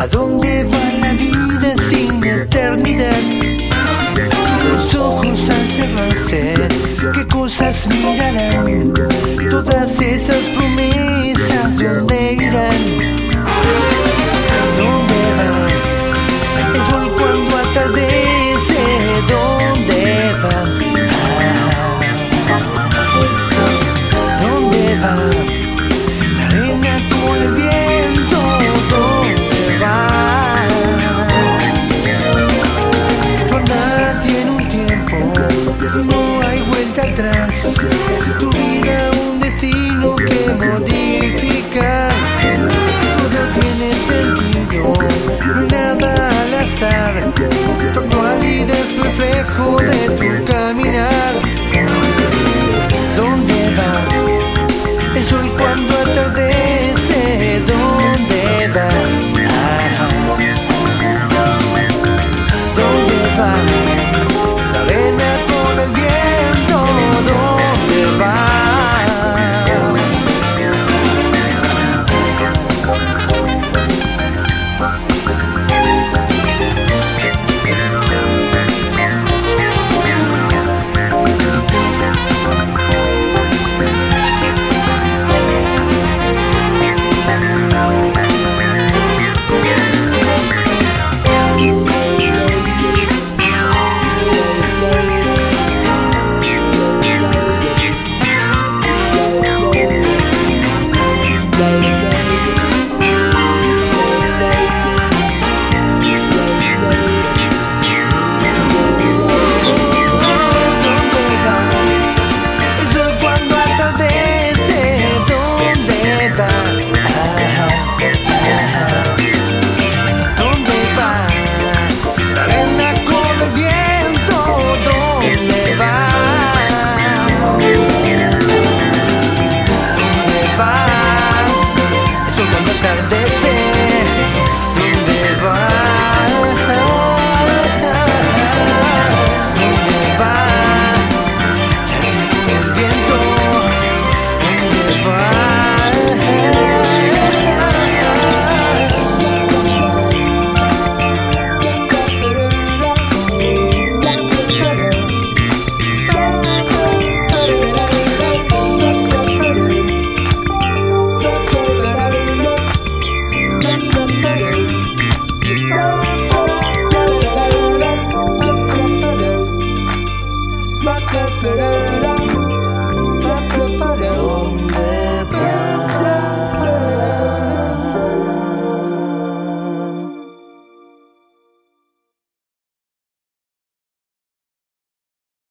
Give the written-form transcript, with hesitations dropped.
¿A dónde va la vida sin eternidad? Los ojos al cerrarse, ¿qué cosas mirarán? Todas esas promesas, ¿dónde irán? ¿Dónde va el sol cuando atardece? ¿Dónde va? ¿Dónde va la arena con el viento? ¿Dónde va? Tornar tiene un tiempo, no hay vuelta atrás. Tu vida un destino que modificar. Todo tiene sentido, no hay nada al azar. Tu actualidad es reflejo de tu cara.